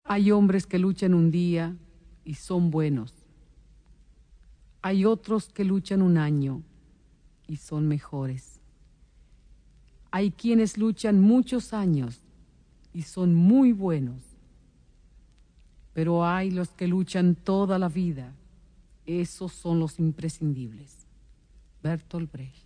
Hay hombres que luchan un día y son buenos. Hay otros que luchan un año y son mejores. Hay quienes luchan muchos años y son muy buenos. Pero hay los que luchan toda la vida. Esos son los imprescindibles. Bertolt Brecht.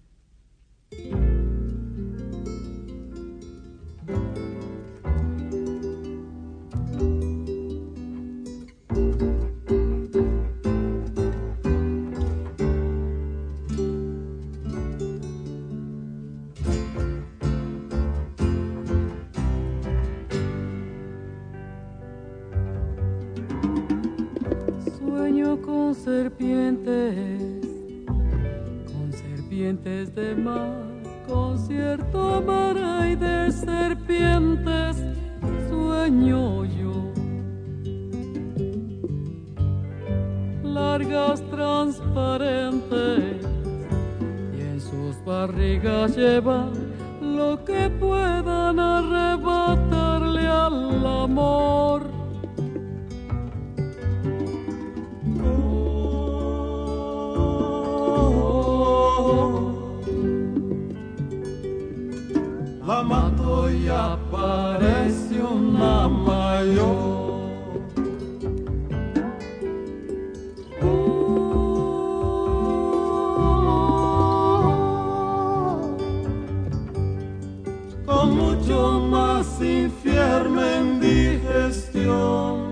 Sueño con serpientes de mar, concierto mar y de serpientes sueño yo. Largas transparentes y en sus barrigas llevan lo que puedan arrebatarle al amor. La mato y aparece una mayor. Con mucho más infierno en digestión.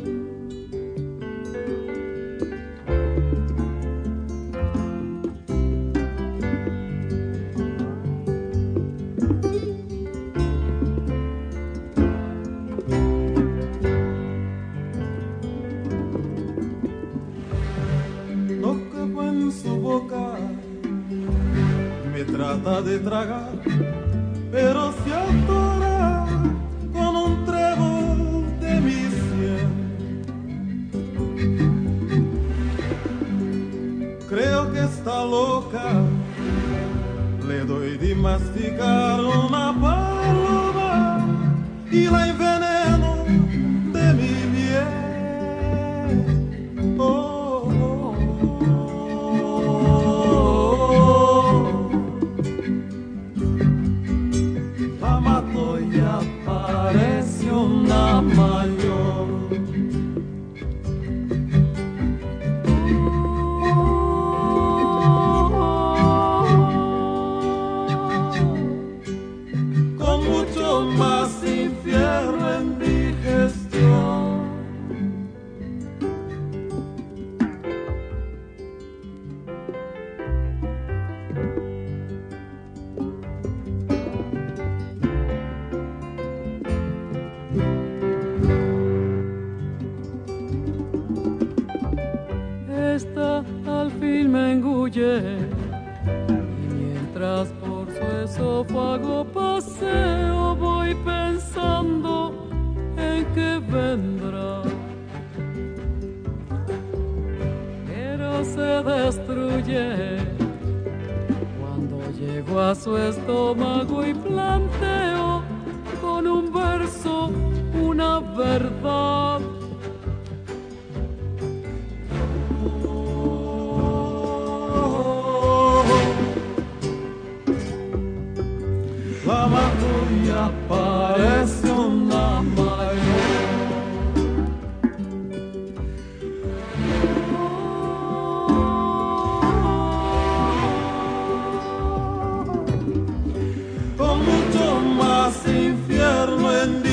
Me trata de tragar, pero se atora con un trébol de mi sien. Creo que está loca, le doy de masticar una paloma y la enveneno de mi miel. Esta al fin me engulle y mientras por su esófago paseo voy pensando en que vendrá, pero se destruye cuando llego a su estómago y planteo con un verso una verdad. La mato y aparece una mayor. Con mucho más infierno en